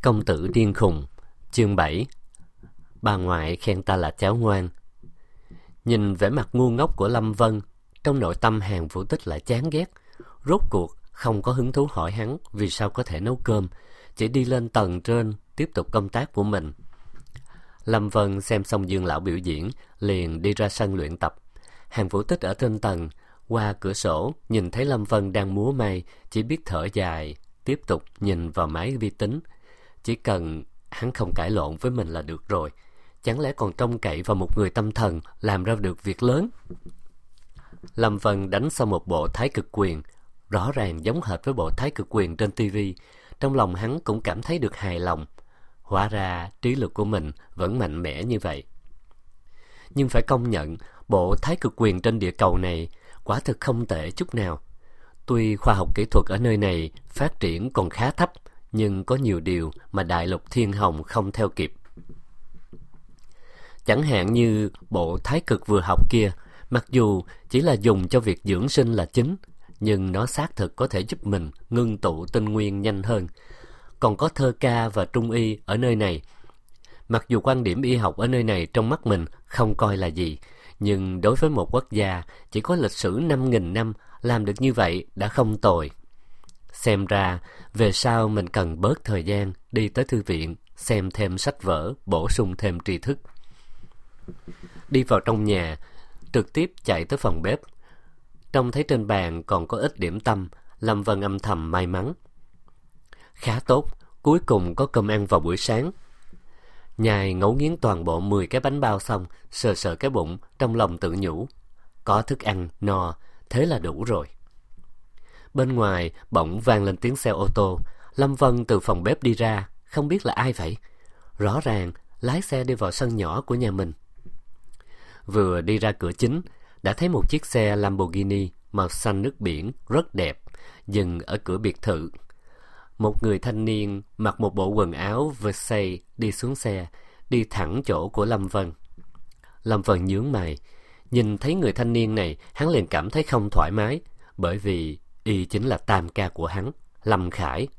Công tử điên khùng. Chương 7. Bà ngoại khen ta là cháu ngoan. Nhìn vẻ mặt ngu ngốc của Lâm Vân, trong nội tâm Hàn Vũ Tích lại chán ghét. Rốt cuộc không có hứng thú hỏi hắn vì sao có thể nấu cơm, chỉ đi lên tầng trên tiếp tục công tác của mình. Lâm Vân xem xong Dương lão biểu diễn, liền đi ra sân luyện tập. Hàn Vũ Tích ở trên tầng, qua cửa sổ nhìn thấy Lâm Vân đang múa may, chỉ biết thở dài, tiếp tục nhìn vào máy vi tính. Chỉ cần hắn không cãi lộn với mình là được rồi. Chẳng lẽ còn trông cậy vào một người tâm thần làm ra được việc lớn? Lâm Vân đánh xong một bộ Thái Cực Quyền, rõ ràng giống hệt với bộ Thái Cực Quyền trên TV. Trong lòng hắn cũng cảm thấy được hài lòng. Hóa ra trí lực của mình vẫn mạnh mẽ như vậy. Nhưng phải công nhận, bộ Thái Cực Quyền trên địa cầu này quả thực không tệ chút nào. Tuy khoa học kỹ thuật ở nơi này phát triển còn khá thấp, nhưng có nhiều điều mà đại lục thiên hồng không theo kịp. Chẳng hạn như bộ Thái Cực vừa học kia, mặc dù chỉ là dùng cho việc dưỡng sinh là chính, nhưng nó xác thực có thể giúp mình ngưng tụ tinh nguyên nhanh hơn. Còn có thơ ca và trung y ở nơi này. Mặc dù quan điểm y học ở nơi này trong mắt mình không coi là gì, nhưng đối với một quốc gia chỉ có lịch sử 5.000 năm, làm được như vậy đã không tồi. Xem ra, về sau mình cần bớt thời gian đi tới thư viện, xem thêm sách vở, bổ sung thêm tri thức. Đi vào trong nhà, trực tiếp chạy tới phòng bếp. Trông thấy trên bàn còn có ít điểm tâm, Lâm Vân âm thầm may mắn. Khá tốt, cuối cùng có cơm ăn vào buổi sáng. Nhai ngấu nghiến toàn bộ 10 cái bánh bao xong, sờ sờ cái bụng, trong lòng tự nhủ. Có thức ăn, no, thế là đủ rồi. Bên ngoài bỗng vang lên tiếng xe ô tô. Lâm Vân từ phòng bếp đi ra, không biết là ai vậy. Rõ ràng lái xe đi vào sân nhỏ của nhà mình. Vừa đi ra cửa chính, đã thấy một chiếc xe Lamborghini màu xanh nước biển rất đẹp dừng ở cửa biệt thự. Một người thanh niên mặc một bộ quần áo Versace đi xuống xe, đi thẳng chỗ của Lâm Vân. Lâm Vân nhướng mày, nhìn thấy người thanh niên này, hắn liền cảm thấy không thoải mái, bởi vì y chính là tam ca của hắn, Lâm Khải.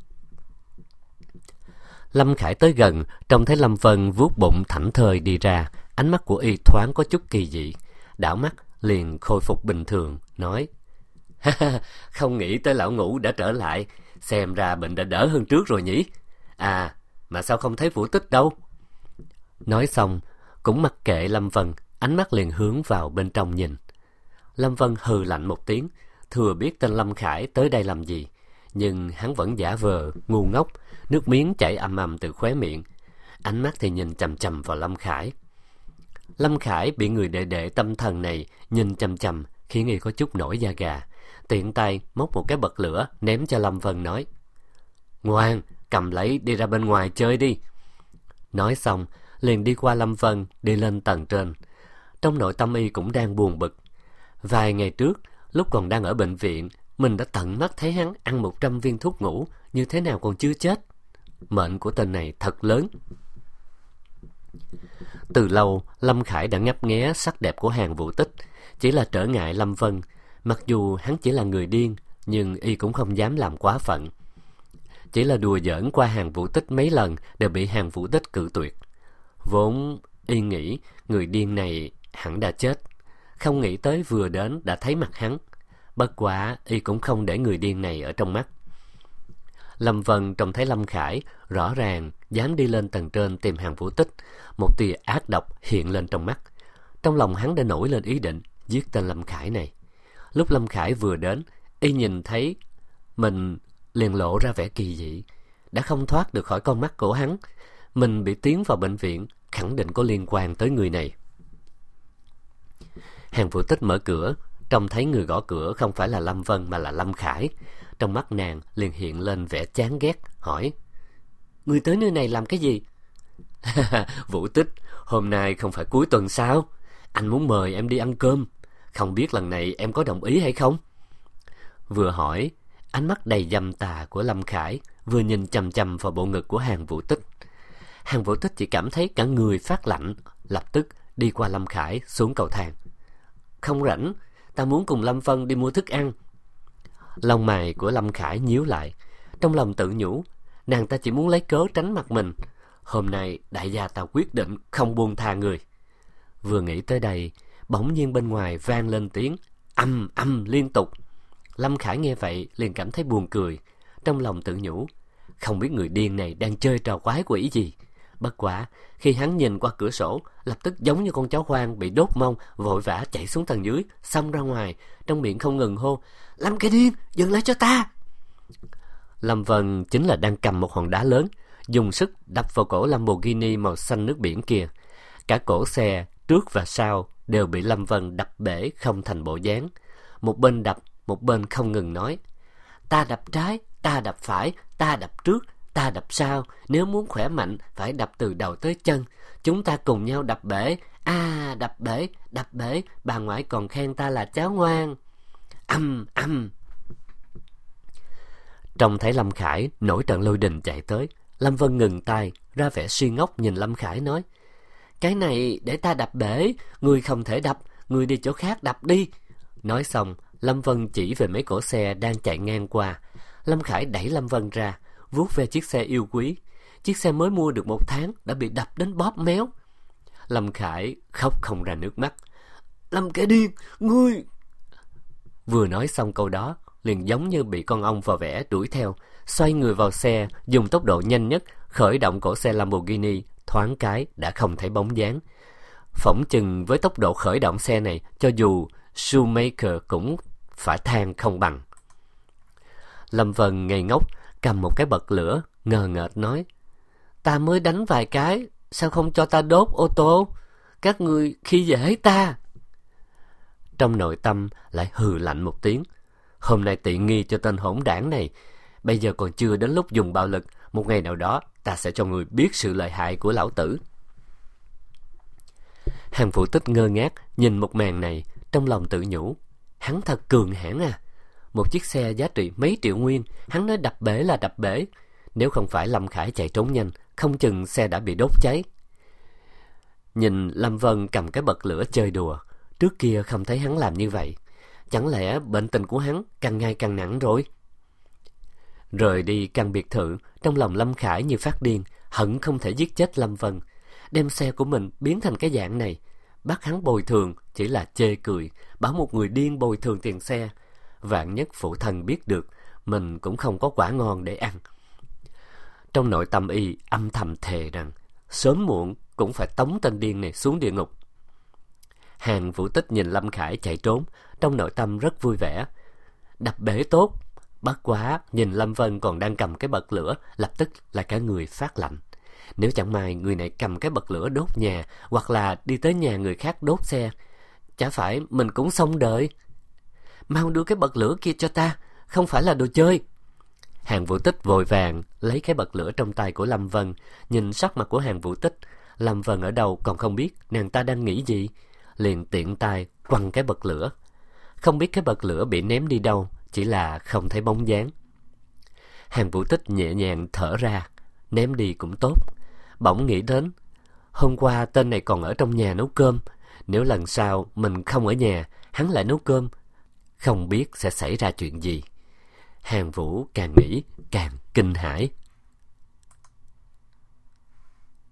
Lâm Khải tới gần, trông thấy Lâm Vân vuốt bụng thảnh thơi đi ra, ánh mắt của y thoáng có chút kỳ dị, đảo mắt liền khôi phục bình thường, nói: Không nghĩ tới lão ngũ đã trở lại, xem ra bệnh đã đỡ hơn trước rồi nhỉ? À, mà sao không thấy Vũ Tích đâu? Nói xong, cũng mặc kệ Lâm Vân, ánh mắt liền hướng vào bên trong nhìn. Lâm Vân hừ lạnh một tiếng, thừa biết tên Lâm Khải tới đây làm gì, nhưng hắn vẫn giả vờ ngu ngốc, nước miếng chảy ầm ầm từ khóe miệng, ánh mắt thì nhìn chằm chằm vào Lâm Khải. Lâm Khải bị người đệ đệ tâm thần này nhìn chằm chằm, khiến y có chút nổi da gà, tiện tay móc một cái bật lửa ném cho Lâm Vân, nói: Ngoan, cầm lấy đi ra bên ngoài chơi đi. Nói xong liền đi qua Lâm Vân, đi lên tầng trên. Trong nội tâm y cũng đang buồn bực. Vài ngày trước, lúc còn đang ở bệnh viện, mình đã tận mắt thấy hắn ăn 100 viên thuốc ngủ, như thế nào còn chưa chết. Mệnh của tên này thật lớn. Từ lâu, Lâm Khải đã ngấp nghé sắc đẹp của Hàn Vũ Tích, chỉ là trở ngại Lâm Vân. Mặc dù hắn chỉ là người điên, nhưng y cũng không dám làm quá phận. Chỉ là đùa giỡn qua Hàn Vũ Tích mấy lần đều bị Hàn Vũ Tích cự tuyệt. Vốn y nghĩ người điên này hẳn đã chết, không nghĩ tới vừa đến đã thấy mặt hắn. Bất quá y cũng không để người điên này ở trong mắt. Lâm Vân trông thấy Lâm Khải rõ ràng dám đi lên tầng trên tìm Hàn Vũ Tích, một tia ác độc hiện lên trong mắt. Trong lòng hắn đã nổi lên ý định giết tên Lâm Khải này. Lúc Lâm Khải vừa đến, y nhìn thấy mình liền lộ ra vẻ kỳ dị, đã không thoát được khỏi con mắt của hắn. Mình bị tiến vào bệnh viện, khẳng định có liên quan tới người này. Hàn Vũ Tích mở cửa, trông thấy người gõ cửa không phải là Lâm Vân mà là Lâm Khải. Trong mắt nàng liền hiện lên vẻ chán ghét, hỏi: Ngươi tới nơi này làm cái gì? Vũ Tích, hôm nay không phải cuối tuần sao? Anh muốn mời em đi ăn cơm, không biết lần này em có đồng ý hay không? Vừa hỏi, ánh mắt đầy dâm tà của Lâm Khải vừa nhìn chằm chằm vào bộ ngực của Hàn Vũ Tích. Hàn Vũ Tích chỉ cảm thấy cả người phát lạnh, lập tức đi qua Lâm Khải xuống cầu thang. Không rảnh, ta muốn cùng Lâm Vân đi mua thức ăn. Lông mày của Lâm Khải nhíu lại, trong lòng tự nhủ, nàng ta chỉ muốn lấy cớ tránh mặt mình. Hôm nay đại gia ta quyết định không buông tha người. Vừa nghĩ tới đây, bỗng nhiên bên ngoài vang lên tiếng ầm ầm liên tục. Lâm Khải nghe vậy liền cảm thấy buồn cười, trong lòng tự nhủ, không biết người điên này đang chơi trò quái quỷ gì. Bất quả khi hắn nhìn qua cửa sổ, lập tức giống như con chó hoang bị đốt mông, vội vã chạy xuống tầng dưới, xông ra ngoài, trong miệng không ngừng hô: Lâm cái điên, dừng lại cho ta! Lâm Vân chính là đang cầm một hòn đá lớn, dùng sức đập vào cổ Lamborghini màu xanh nước biển kia. Cả cổ xe trước và sau đều bị Lâm Vân đập bể không thành bộ dáng. Một bên đập, một bên không ngừng nói: ta đập trái, ta đập phải, ta đập trước, ta đập sau. Nếu muốn khỏe mạnh phải đập từ đầu tới chân. Chúng ta cùng nhau đập bể. Đập bể, đập bể. Bà ngoại còn khen ta là cháu ngoan. Âm âm. Trông thấy Lâm Khải nổi trận lôi đình chạy tới, Lâm Vân ngừng tay, ra vẻ suy ngốc nhìn Lâm Khải nói: cái này để ta đập bể, ngươi không thể đập, ngươi đi chỗ khác đập đi. Nói xong, Lâm Vân chỉ về mấy cỗ xe đang chạy ngang qua. Lâm Khải đẩy Lâm Vân ra, vuốt ve chiếc xe yêu quý. Chiếc xe mới mua được 1 tháng đã bị đập đến bóp méo. Lâm Khải khóc không ra nước mắt. Lâm kẻ điên, ngươi... Vừa nói xong câu đó, liền giống như bị con ong vò vẽ đuổi theo, xoay người vào xe, dùng tốc độ nhanh nhất khởi động cổ xe Lamborghini, thoáng cái đã không thấy bóng dáng. Phỏng chừng với tốc độ khởi động xe này, cho dù Schumacher cũng phải than không bằng. Lâm Vân ngây ngốc cầm một cái bật lửa, ngờ ngợt nói: ta mới đánh vài cái, sao không cho ta đốt ô tô? Các ngươi khi dễ ta. Trong nội tâm lại hừ lạnh một tiếng: hôm nay tiện nghi cho tên hỗn đảng này, bây giờ còn chưa đến lúc dùng bạo lực, một ngày nào đó ta sẽ cho người biết sự lợi hại của lão tử. Hàng Vũ Tích ngơ ngác nhìn một màn này, trong lòng tự nhủ: hắn thật cường hãn à. Một chiếc xe giá trị mấy triệu nguyên, hắn nói đập bể là đập bể. Nếu không phải Lâm Khải chạy trốn nhanh, không chừng xe đã bị đốt cháy. Nhìn Lâm Vân cầm cái bật lửa chơi đùa, trước kia không thấy hắn làm như vậy. Chẳng lẽ bệnh tình của hắn càng ngày càng nặng rồi? Rời đi căn biệt thự, trong lòng Lâm Khải như phát điên, hận không thể giết chết Lâm Vân. Đem xe của mình biến thành cái dạng này, bắt hắn bồi thường chỉ là chê cười, bảo một người điên bồi thường tiền xe. Vạn nhất phụ thân biết được, mình cũng không có quả ngon để ăn. Trong nội tâm y âm thầm thề rằng sớm muộn cũng phải tống tên điên này xuống địa ngục. Hàng Vũ Tích nhìn Lâm Khải chạy trốn, trong nội tâm rất vui vẻ. Đập bể tốt. Bất quá nhìn Lâm Vân còn đang cầm cái bật lửa, lập tức là cả người phát lạnh. Nếu chẳng may người này cầm cái bật lửa đốt nhà, hoặc là đi tới nhà người khác đốt xe, chả phải mình cũng xong đời. Mau đưa cái bật lửa kia cho ta, không phải là đồ chơi. Hàng Vũ Tích vội vàng lấy cái bật lửa trong tay của Lâm Vân. Nhìn sắc mặt của Hàng Vũ Tích, Lâm Vân ở đâu còn không biết nàng ta đang nghĩ gì, liền tiện tay quăng cái bật lửa. Không biết cái bật lửa bị ném đi đâu, chỉ là không thấy bóng dáng. Hàng Vũ Tích nhẹ nhàng thở ra, ném đi cũng tốt. Bỗng nghĩ đến, hôm qua tên này còn ở trong nhà nấu cơm. Nếu lần sau mình không ở nhà, hắn lại nấu cơm, không biết sẽ xảy ra chuyện gì. Hàng Vũ càng nghĩ càng kinh hãi.